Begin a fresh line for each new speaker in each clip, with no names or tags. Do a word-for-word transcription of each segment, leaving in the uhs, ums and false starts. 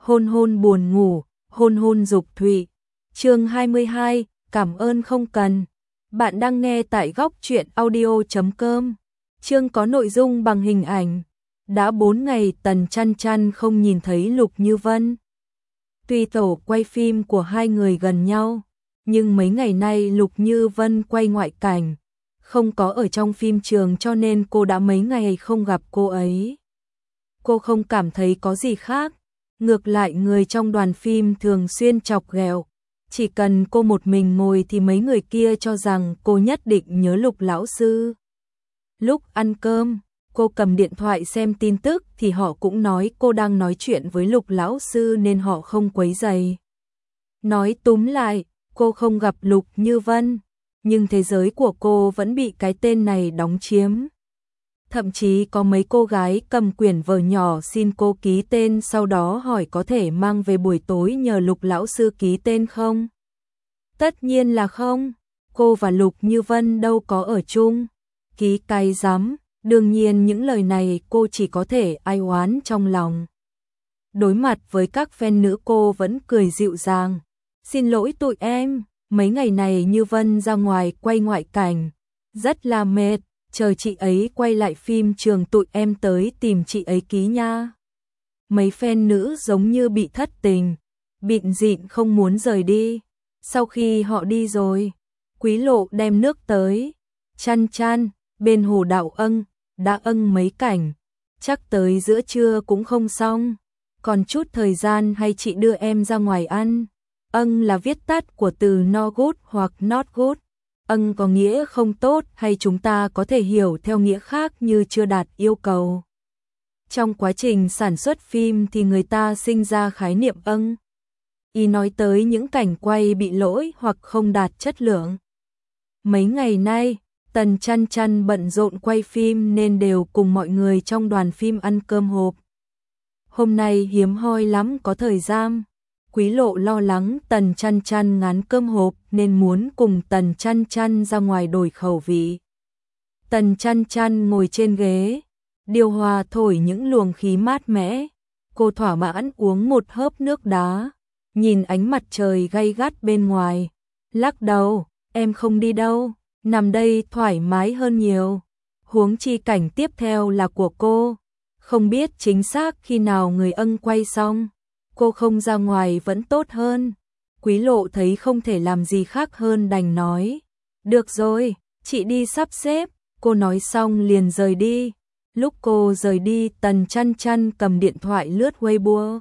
hôn hôn buồn ngủ, hôn hôn dục thụy. Chương hai mươi hai, cảm ơn không cần. Bạn đang nghe tại góc truyện audio chấm com. Chương có nội dung bằng hình ảnh. Đã bốn ngày Tần Chăn Chăn không nhìn thấy Lục Như Vân. Tuy tổ quay phim của hai người gần nhau, nhưng mấy ngày nay Lục Như Vân quay ngoại cảnh, không có ở trong phim trường cho nên cô đã mấy ngày không gặp cô ấy. Cô không cảm thấy có gì khác, ngược lại người trong đoàn phim thường xuyên chọc ghẹo. Chỉ cần cô một mình ngồi thì mấy người kia cho rằng cô nhất định nhớ Lục lão sư. Lúc ăn cơm, cô cầm điện thoại xem tin tức thì họ cũng nói cô đang nói chuyện với Lục lão sư nên họ không quấy rầy. Nói túm lại, cô không gặp Lục Như Vân, nhưng thế giới của cô vẫn bị cái tên này đóng chiếm. Thậm chí có mấy cô gái cầm quyển vở nhỏ xin cô ký tên, sau đó hỏi có thể mang về buổi tối nhờ Lục lão sư ký tên không? Tất nhiên là không, cô và Lục Như Vân đâu có ở chung. Ký cái rắm, đương nhiên những lời này cô chỉ có thể ai oán trong lòng. Đối mặt với các fan nữ cô vẫn cười dịu dàng. Xin lỗi tụi em, mấy ngày này Như Vân ra ngoài quay ngoại cảnh, rất là mệt. Chờ chị ấy quay lại phim trường tụi em tới tìm chị ấy ký nha. Mấy fan nữ giống như bị thất tình, bịn dịn không muốn rời đi. Sau khi họ đi rồi, Quý Lộ đem nước tới. Chăn Chăn, bên Hồ Đạo Ân, đã ân mấy cảnh, chắc tới giữa trưa cũng không xong. Còn chút thời gian hay chị đưa em ra ngoài ăn. Ân là viết tắt của từ no good hoặc not good. Ân có nghĩa không tốt hay chúng ta có thể hiểu theo nghĩa khác như chưa đạt yêu cầu. Trong quá trình sản xuất phim thì người ta sinh ra khái niệm ân. Y nói tới những cảnh quay bị lỗi hoặc không đạt chất lượng. Mấy ngày nay, Tần Chăn Chăn bận rộn quay phim nên đều cùng mọi người trong đoàn phim ăn cơm hộp. Hôm nay hiếm hoi lắm có thời gian. Quý Lộ lo lắng Tần Chăn Chăn ngán cơm hộp nên muốn cùng Tần Chăn Chăn ra ngoài đổi khẩu vị. Tần Chăn Chăn ngồi trên ghế, điều hòa thổi những luồng khí mát mẻ. Cô thỏa mãn uống một hớp nước đá, nhìn ánh mặt trời gay gắt bên ngoài. Lắc đầu, em không đi đâu, nằm đây thoải mái hơn nhiều. Huống chi cảnh tiếp theo là của cô, không biết chính xác khi nào người ân quay xong. Cô không ra ngoài vẫn tốt hơn. Quý Lộ thấy không thể làm gì khác hơn đành nói. Được rồi, chị đi sắp xếp. Cô nói xong liền rời đi. Lúc cô rời đi Tần Chăn Chăn cầm điện thoại lướt Weibo.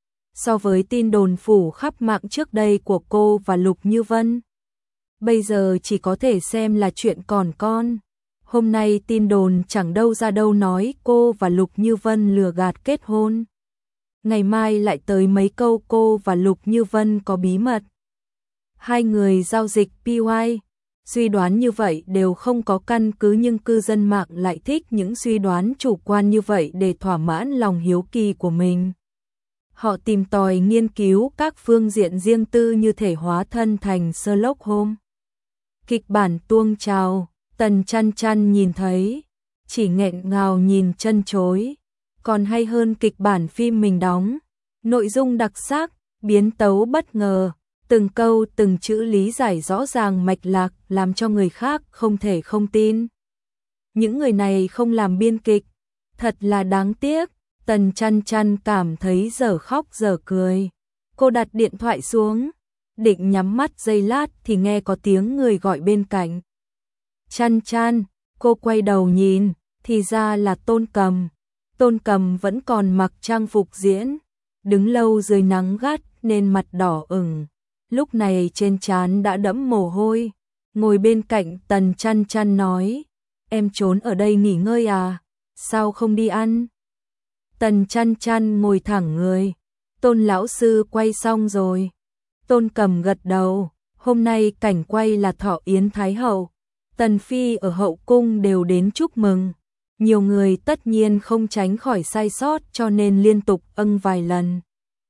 So với tin đồn phủ khắp mạng trước đây của cô và Lục Như Vân, bây giờ chỉ có thể xem là chuyện còn con. Hôm nay tin đồn chẳng đâu ra đâu nói cô và Lục Như Vân lừa gạt kết hôn. Ngày mai lại tới mấy câu cô và Lục Như Vân có bí mật. Hai người giao dịch pê i. Suy đoán như vậy đều không có căn cứ nhưng cư dân mạng lại thích những suy đoán chủ quan như vậy để thỏa mãn lòng hiếu kỳ của mình. Họ tìm tòi nghiên cứu các phương diện riêng tư như thể hóa thân thành Sherlock Holmes. Kịch bản tuông trào, Tần Chăn Chăn nhìn thấy, chỉ nghẹn ngào nhìn chân chối. Còn hay hơn kịch bản phim mình đóng, nội dung đặc sắc, biến tấu bất ngờ, từng câu từng chữ lý giải rõ ràng mạch lạc làm cho người khác không thể không tin. Những người này không làm biên kịch, thật là đáng tiếc. Tần Chăn Chăn cảm thấy dở khóc dở cười. Cô đặt điện thoại xuống, định nhắm mắt giây lát thì nghe có tiếng người gọi bên cạnh. Chăn Chăn, cô quay đầu nhìn, thì ra là Tôn Cầm. Tôn Cầm vẫn còn mặc trang phục diễn, đứng lâu dưới nắng gắt nên mặt đỏ ửng. Lúc này trên trán đã đẫm mồ hôi, ngồi bên cạnh Tần Chăn Chăn nói, em trốn ở đây nghỉ ngơi à, sao không đi ăn? Tần Chăn Chăn ngồi thẳng người, Tôn lão sư quay xong rồi. Tôn Cầm gật đầu, hôm nay cảnh quay là thọ yến Thái Hậu, Tần Phi ở hậu cung đều đến chúc mừng. Nhiều người tất nhiên không tránh khỏi sai sót cho nên liên tục ân vài lần.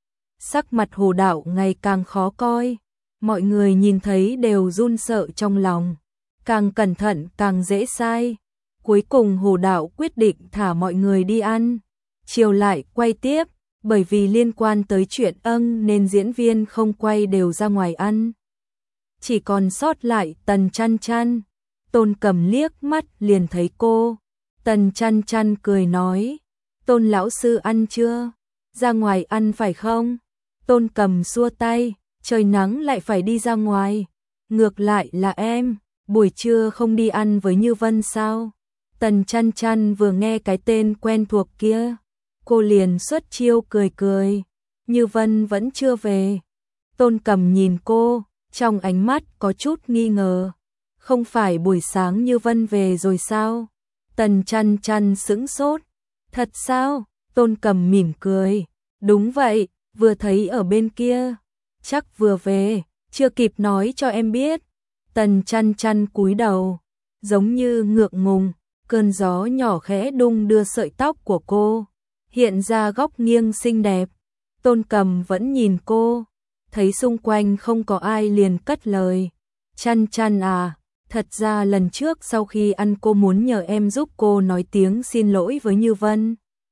Sắc mặt Hồ Đạo ngày càng khó coi, mọi người nhìn thấy đều run sợ trong lòng, càng cẩn thận càng dễ sai. Cuối cùng Hồ Đạo quyết định thả mọi người đi ăn, chiều lại quay tiếp, bởi vì liên quan tới chuyện âng nên diễn viên không quay đều ra ngoài ăn. Chỉ còn sót lại Tần Chăn Chăn. Tôn Cầm liếc mắt liền thấy cô. Tần Chăn Chăn cười nói, Tôn lão sư ăn chưa? Ra ngoài ăn phải không? Tôn Cầm xua tay, trời nắng lại phải đi ra ngoài. Ngược lại là em, buổi trưa không đi ăn với Như Vân sao? Tần Chăn Chăn vừa nghe cái tên quen thuộc kia, cô liền xuất chiêu cười cười. Như Vân vẫn chưa về. Tôn Cầm nhìn cô, trong ánh mắt có chút nghi ngờ. Không phải buổi sáng Như Vân về rồi sao? Tần Chăn Chăn sững sốt. Thật sao? Tôn Cầm mỉm cười. Đúng vậy, vừa thấy ở bên kia. Chắc vừa về, chưa kịp nói cho em biết. Tần Chăn Chăn cúi đầu, giống như ngượng ngùng. Cơn gió nhỏ khẽ đung đưa sợi tóc của cô, hiện ra góc nghiêng xinh đẹp. Tôn Cầm vẫn nhìn cô, thấy xung quanh không có ai liền cất lời. Chăn Chăn à, thật ra lần trước sau khi ăn cô muốn nhờ em giúp cô nói tiếng xin lỗi với Như Vân.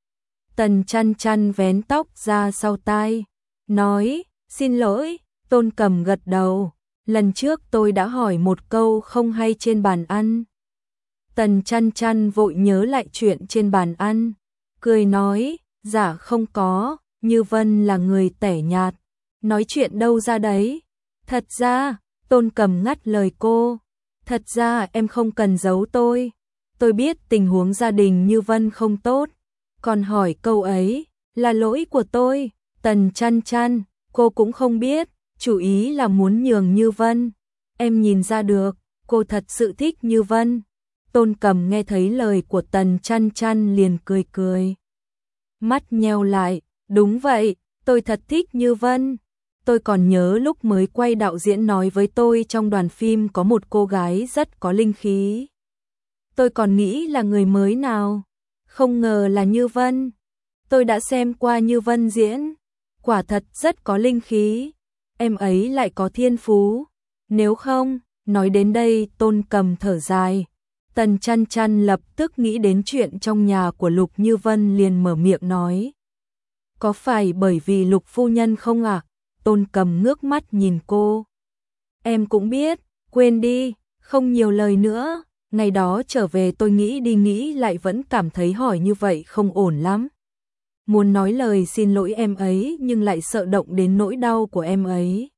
Tần Chăn Chăn vén tóc ra sau tai, nói, xin lỗi. Tôn Cầm gật đầu, lần trước tôi đã hỏi một câu không hay trên bàn ăn. Tần Chăn Chăn vội nhớ lại chuyện trên bàn ăn, cười nói, dạ không có, Như Vân là người tẻ nhạt, nói chuyện đâu ra đấy. Thật ra, Tôn Cầm ngắt lời cô, thật ra em không cần giấu tôi, tôi biết tình huống gia đình Như Vân không tốt, còn hỏi câu ấy là lỗi của tôi. Tần Chăn Chăn, cô cũng không biết, chủ ý là muốn nhường Như Vân, em nhìn ra được, cô thật sự thích Như Vân. Tôn Cầm nghe thấy lời của Tần Chăn Chăn liền cười cười. Mắt nheo lại, đúng vậy, tôi thật thích Như Vân. Tôi còn nhớ lúc mới quay đạo diễn nói với tôi trong đoàn phim có một cô gái rất có linh khí. Tôi còn nghĩ là người mới nào, không ngờ là Như Vân. Tôi đã xem qua Như Vân diễn, quả thật rất có linh khí. Em ấy lại có thiên phú. Nếu không, nói đến đây Tôn Cầm thở dài. Tần Chăn Chăn lập tức nghĩ đến chuyện trong nhà của Lục Như Vân liền mở miệng nói. Có phải bởi vì Lục phu nhân không ạ? À? Tôn Cầm ngước mắt nhìn cô. Em cũng biết, quên đi, không nhiều lời nữa. Ngày đó trở về tôi nghĩ đi nghĩ lại vẫn cảm thấy hỏi như vậy không ổn lắm. Muốn nói lời xin lỗi em ấy nhưng lại sợ động đến nỗi đau của em ấy.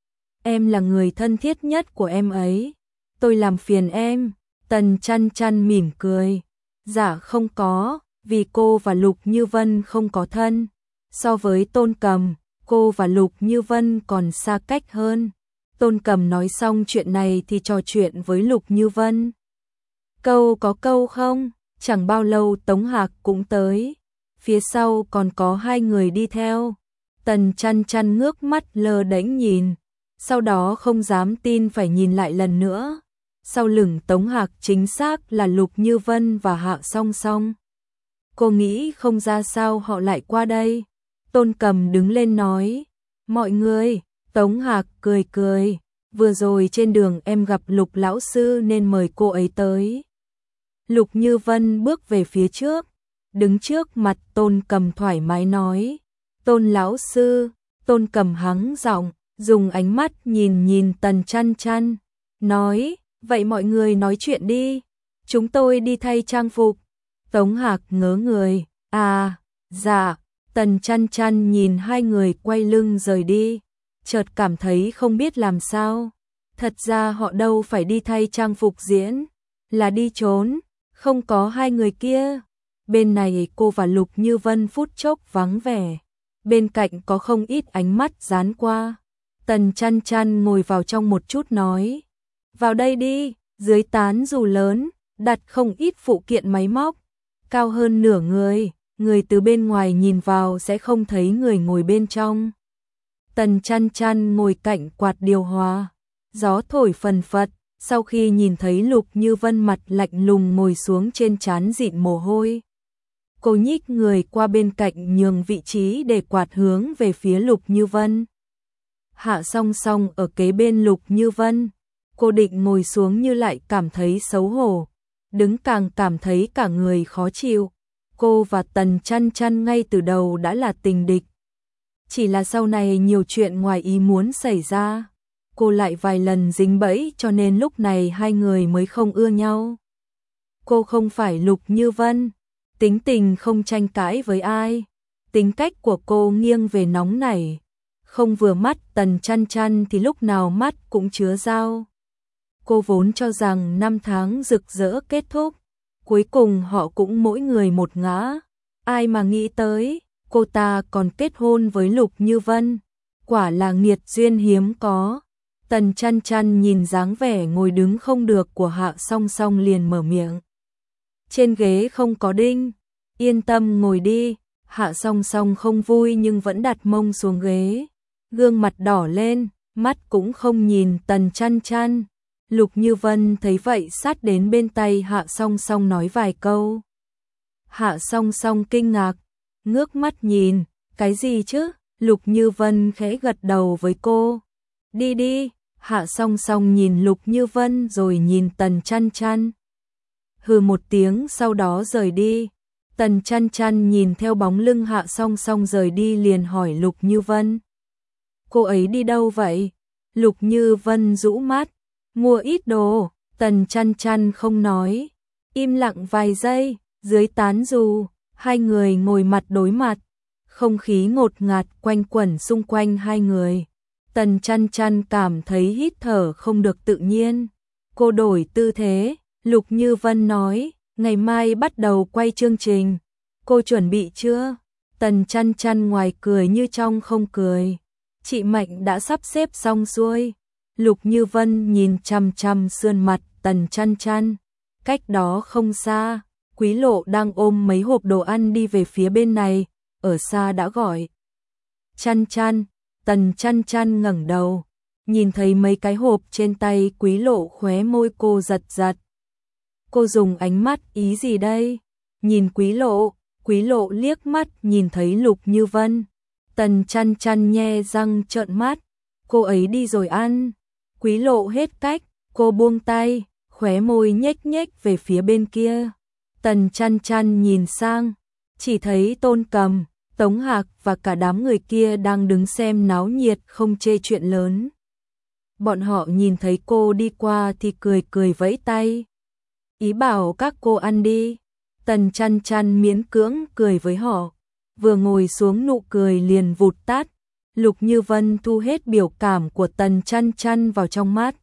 Em là người thân thiết nhất của em ấy. Tôi làm phiền em. Tần Chăn Chăn mỉm cười. Dạ không có, vì cô và Lục Như Vân không có thân. So với Tôn Cầm, cô và Lục Như Vân còn xa cách hơn. Tôn Cầm nói xong chuyện này thì trò chuyện với Lục Như Vân. Câu có câu không, chẳng bao lâu Tống Hạc cũng tới. Phía sau còn có hai người đi theo. Tần Chăn Chăn ngước mắt lơ đễnh nhìn, sau đó không dám tin phải nhìn lại lần nữa. Sau lưng Tống Hạc chính xác là Lục Như Vân và Hạ Song Song. Cô nghĩ không ra sao họ lại qua đây. Tôn Cầm đứng lên nói, mọi người. Tống Hạc cười cười, vừa rồi trên đường em gặp Lục lão sư nên mời cô ấy tới. Lục Như Vân bước về phía trước, đứng trước mặt Tôn Cầm thoải mái nói, Tôn lão sư. Tôn Cầm hắng giọng, dùng ánh mắt nhìn nhìn Tần Chăn Chăn, nói, vậy mọi người nói chuyện đi, chúng tôi đi thay trang phục. Tống Hạc ngớ người, à, dạ. Tần Chăn Chăn nhìn hai người quay lưng rời đi, chợt cảm thấy không biết làm sao. Thật ra họ đâu phải đi thay trang phục diễn, là đi trốn, không có hai người kia. Bên này cô và Lục Như Vân phút chốc vắng vẻ, bên cạnh có không ít ánh mắt dán qua. Tần Chăn Chăn ngồi vào trong một chút nói, vào đây đi. Dưới tán dù lớn, đặt không ít phụ kiện máy móc, cao hơn nửa người, người từ bên ngoài nhìn vào sẽ không thấy người ngồi bên trong. Tần Chăn Chăn ngồi cạnh quạt điều hòa, gió thổi phần phật, sau khi nhìn thấy Lục Như Vân mặt lạnh lùng ngồi xuống trên trán dịn mồ hôi. Cô nhích người qua bên cạnh nhường vị trí để quạt hướng về phía Lục Như Vân. Hạ Song Song ở kế bên Lục Như Vân, cô định ngồi xuống như lại cảm thấy xấu hổ, đứng càng cảm thấy cả người khó chịu. Cô và Tần Chăn Chăn ngay từ đầu đã là tình địch, Chỉ là sau này nhiều chuyện ngoài ý muốn xảy ra, cô lại vài lần dính bẫy cho nên lúc này hai người mới không ưa nhau. Cô không phải Lục Như Vân, tính tình không tranh cãi với ai, tính cách của cô nghiêng về nóng nảy, không vừa mắt Tần Chăn Chăn thì lúc nào mắt cũng chứa dao. Cô vốn cho rằng năm tháng rực rỡ kết thúc, cuối cùng họ cũng mỗi người một ngã, ai mà nghĩ tới, cô ta còn kết hôn với Lục Như Vân, quả là nghiệt duyên hiếm có. Tần Chăn Chăn nhìn dáng vẻ ngồi đứng không được của Hạ Song Song liền mở miệng. Trên ghế không có đinh, yên tâm ngồi đi. Hạ Song Song không vui nhưng vẫn đặt mông xuống ghế, gương mặt đỏ lên, mắt cũng không nhìn Tần Chăn Chăn. Lục Như Vân thấy vậy sát đến bên tay Hạ Song Song nói vài câu. Hạ Song Song kinh ngạc, ngước mắt nhìn, cái gì chứ? Lục Như Vân khẽ gật đầu với cô. Đi đi. Hạ Song Song nhìn Lục Như Vân rồi nhìn Tần Chăn Chăn. Hừ một tiếng sau đó rời đi. Tần Chăn Chăn nhìn theo bóng lưng Hạ Song Song rời đi liền hỏi Lục Như Vân. Cô ấy đi đâu vậy? Lục Như Vân rũ mắt. Mua ít đồ. Tần Chăn Chăn không nói. Im lặng vài giây, dưới tán dù, hai người ngồi mặt đối mặt. Không khí ngột ngạt quanh quẩn xung quanh hai người. Tần Chăn Chăn cảm thấy hít thở không được tự nhiên. Cô đổi tư thế, Lục Như Vân nói, ngày mai bắt đầu quay chương trình. Cô chuẩn bị chưa? Tần Chăn Chăn ngoài cười như trong không cười. Chị Mạnh đã sắp xếp xong xuôi. Lục Như Vân nhìn chằm chằm sườn mặt Tần Chăn Chăn. Cách đó không xa, Quý Lộ đang ôm mấy hộp đồ ăn đi về phía bên này, ở xa đã gọi. Chăn Chăn. Tần Chăn Chăn ngẩng đầu, nhìn thấy mấy cái hộp trên tay Quý Lộ khóe môi cô giật giật. Cô dùng ánh mắt ý gì đây? Nhìn Quý Lộ, Quý Lộ liếc mắt nhìn thấy Lục Như Vân. Tần Chăn Chăn nhe răng trợn mắt, cô ấy đi rồi ăn. Quý Lộ hết cách, cô buông tay, khóe môi nhếch nhếch về phía bên kia. Tần Chăn Chăn nhìn sang, chỉ thấy Tôn Cầm, Tống Hạc và cả đám người kia đang đứng xem náo nhiệt không chê chuyện lớn. Bọn họ nhìn thấy cô đi qua thì cười cười vẫy tay. Ý bảo các cô ăn đi. Tần Chăn Chăn miễn cưỡng cười với họ. Vừa ngồi xuống nụ cười liền vụt tắt. Lục Như Vân thu hết biểu cảm của Tần Chăn Chăn vào trong mắt.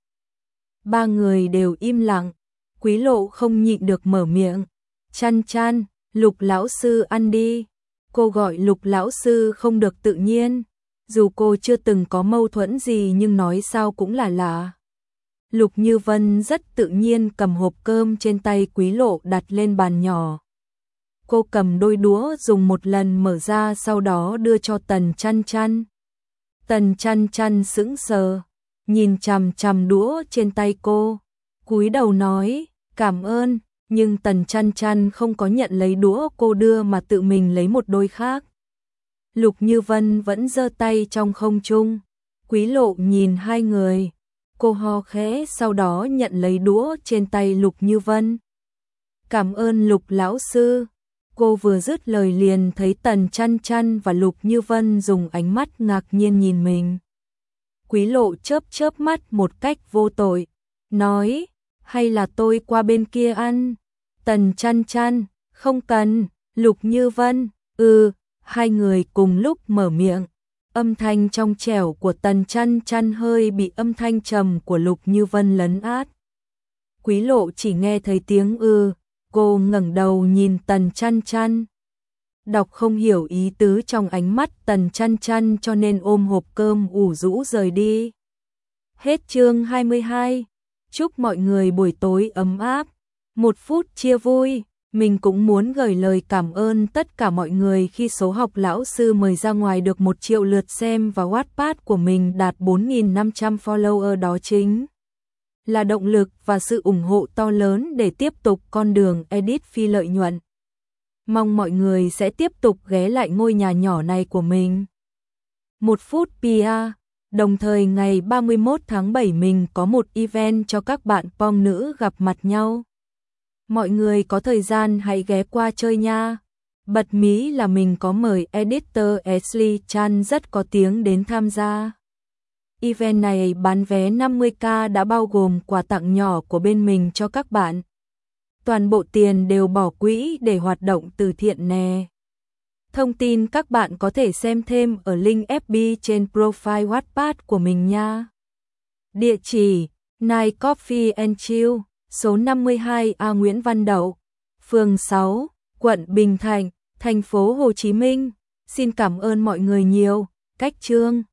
Ba người đều im lặng. Quý Lộ không nhịn được mở miệng. Chăn Chăn, Lục lão sư ăn đi. Cô gọi Lục lão sư không được tự nhiên, dù cô chưa từng có mâu thuẫn gì nhưng nói sao cũng là lạ. Lục Như Vân rất tự nhiên cầm hộp cơm trên tay Quý Lộ đặt lên bàn nhỏ. Cô cầm đôi đũa dùng một lần mở ra sau đó đưa cho Tần Chăn Chăn. Tần Chăn Chăn sững sờ, nhìn chằm chằm đũa trên tay cô, cúi đầu nói, cảm ơn. Nhưng Tần Chăn Chăn không có nhận lấy đũa cô đưa mà tự mình lấy một đôi khác. Lục Như Vân vẫn giơ tay trong không trung. Quý Lộ nhìn hai người. Cô ho khẽ sau đó nhận lấy đũa trên tay Lục Như Vân. Cảm ơn Lục lão sư. Cô vừa dứt lời liền thấy Tần Chăn Chăn và Lục Như Vân dùng ánh mắt ngạc nhiên nhìn mình. Quý Lộ chớp chớp mắt một cách vô tội, nói, hay là tôi qua bên kia ăn? Tần Chăn Chăn, không cần. Lục Như Vân, ừ, hai người cùng lúc mở miệng. Âm thanh trong trẻo của Tần Chăn Chăn hơi bị âm thanh trầm của Lục Như Vân lấn át. Quý Lộ chỉ nghe thấy tiếng ư, cô ngẩng đầu nhìn Tần Chăn Chăn. Đọc không hiểu ý tứ trong ánh mắt Tần Chăn Chăn cho nên ôm hộp cơm ủ rũ rời đi. Hết chương hai mươi hai. Chúc mọi người buổi tối ấm áp. Một phút chia vui. Mình cũng muốn gửi lời cảm ơn tất cả mọi người khi số học lão sư mời ra ngoài được một triệu lượt xem và Wattpad của mình đạt bốn nghìn năm trăm follower, đó chính là động lực và sự ủng hộ to lớn để tiếp tục con đường edit phi lợi nhuận. Mong mọi người sẽ tiếp tục ghé lại ngôi nhà nhỏ này của mình. Một phút pê e, đồng thời ngày ba mươi mốt tháng bảy mình có một event cho các bạn pom nữ gặp mặt nhau. Mọi người có thời gian hãy ghé qua chơi nha. Bật mí là mình có mời editor Ashley Chan rất có tiếng đến tham gia. Event này bán vé năm mươi k đã bao gồm quà tặng nhỏ của bên mình cho các bạn. Toàn bộ tiền đều bỏ quỹ để hoạt động từ thiện nè. Thông tin các bạn có thể xem thêm ở link ép bê trên profile Wattpad của mình nha. Địa chỉ: Night Coffee and Chill, số năm mươi hai A Nguyễn Văn Đậu, phường sáu, quận Bình Thạnh, thành phố Hồ Chí Minh. Xin cảm ơn mọi người nhiều. Cách chương